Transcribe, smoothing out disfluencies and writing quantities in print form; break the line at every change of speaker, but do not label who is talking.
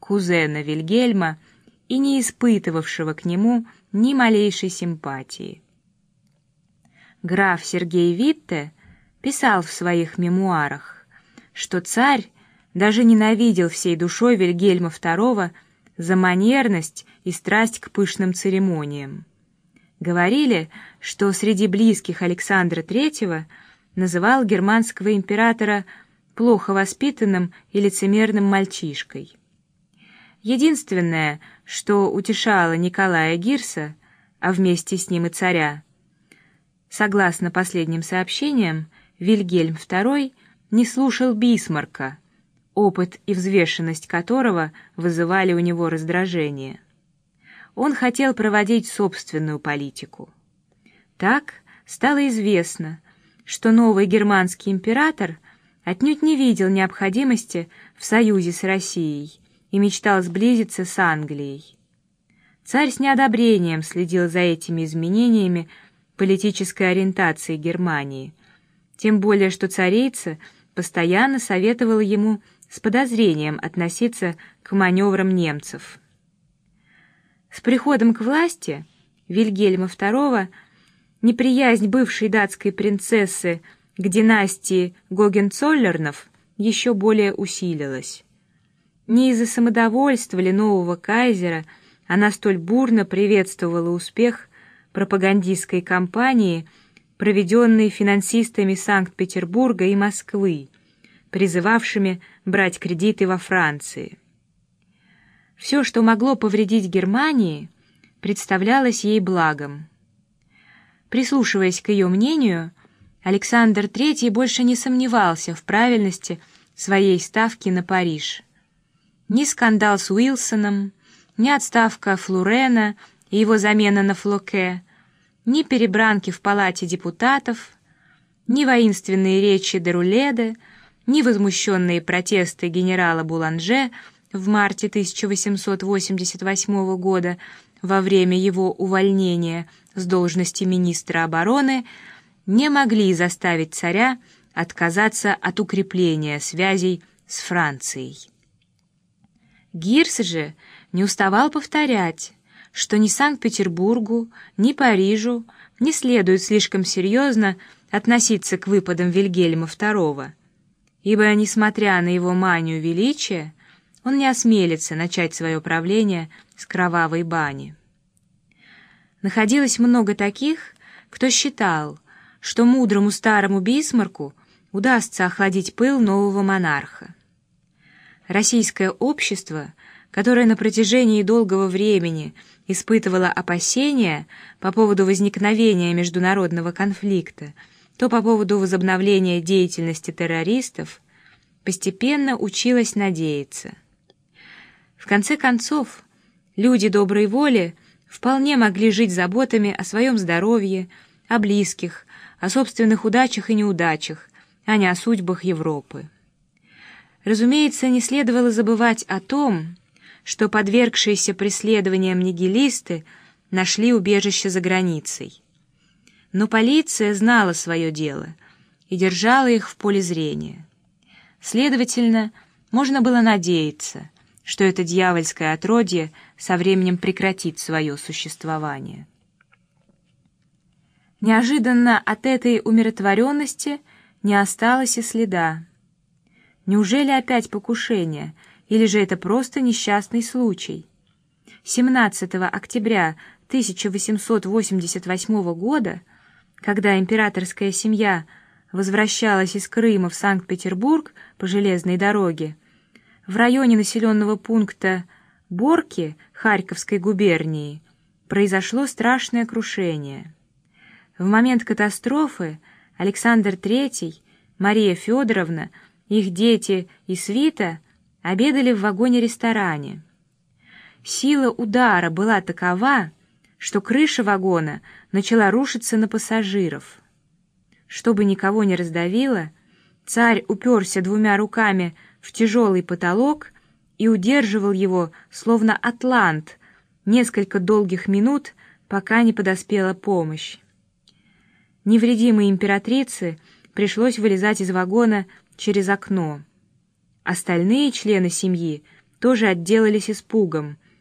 кузена Вильгельма и не испытывавшего к нему ни малейшей симпатии. Граф Сергей Витте писал в своих мемуарах, что царь даже ненавидел всей душой Вильгельма II за манерность и страсть к пышным церемониям. Говорили, что среди близких Александра III называл германского императора плохо воспитанным и лицемерным мальчишкой. Единственное, что утешало Николая Гирса, а вместе с ним и царя, согласно последним сообщениям, Вильгельм II не слушал Бисмарка, опыт и взвешенность которого вызывали у него раздражение. Он хотел проводить собственную политику. Так стало известно, что новый германский император отнюдь не видел необходимости в союзе с Россией и мечтал сблизиться с Англией. Царь с неодобрением следил за этими изменениями политической ориентации Германии, тем более что царица постоянно советовала ему с подозрением относиться к маневрам немцев. С приходом к власти Вильгельма II неприязнь бывшей датской принцессы к династии Гогенцоллернов еще более усилилась. Не из-за самодовольства ли нового кайзера она столь бурно приветствовала успех пропагандистской кампании, проведенной финансистами Санкт-Петербурга и Москвы, призывавшими брать кредиты во Франции. Все, что могло повредить Германии, представлялось ей благом. Прислушиваясь к ее мнению, Александр III больше не сомневался в правильности своей ставки на Париж. Ни скандал с Уилсоном, ни отставка Флурена и его замена на Флоке, ни перебранки в Палате депутатов, ни воинственные речи Деруледа, ни возмущенные протесты генерала Буланже в марте 1888 года во время его увольнения с должности министра обороны не могли заставить царя отказаться от укрепления связей с Францией. Гирс же не уставал повторять, что ни Санкт-Петербургу, ни Парижу не следует слишком серьезно относиться к выпадам Вильгельма II, ибо, несмотря на его манию величия, он не осмелится начать свое правление с кровавой бани. Находилось много таких, кто считал, что мудрому старому Бисмарку удастся охладить пыл нового монарха. Российское общество, которое на протяжении долгого времени испытывало опасения по поводу возникновения международного конфликта, то по поводу возобновления деятельности террористов, постепенно училось надеяться. В конце концов, люди доброй воли вполне могли жить заботами о своем здоровье, о близких, о собственных удачах и неудачах, а не о судьбах Европы. Разумеется, не следовало забывать о том, что подвергшиеся преследованиям нигилисты нашли убежище за границей. Но полиция знала свое дело и держала их в поле зрения. Следовательно, можно было надеяться, что это дьявольское отродье со временем прекратит свое существование. Неожиданно от этой умиротворенности не осталось и следа. Неужели опять покушение, или же это просто несчастный случай? 17 октября 1888 года, когда императорская семья возвращалась из Крыма в Санкт-Петербург по железной дороге, в районе населенного пункта Борки Харьковской губернии произошло страшное крушение. В момент катастрофы Александр III, Мария Федоровна, их дети и свита обедали в вагоне-ресторане. Сила удара была такова, что крыша вагона начала рушиться на пассажиров. Чтобы никого не раздавило, царь уперся двумя руками в тяжелый потолок и удерживал его, словно атлант, несколько долгих минут, пока не подоспела помощь. Невредимой императрице пришлось вылезать из вагона через окно. Остальные члены семьи тоже отделались испугом,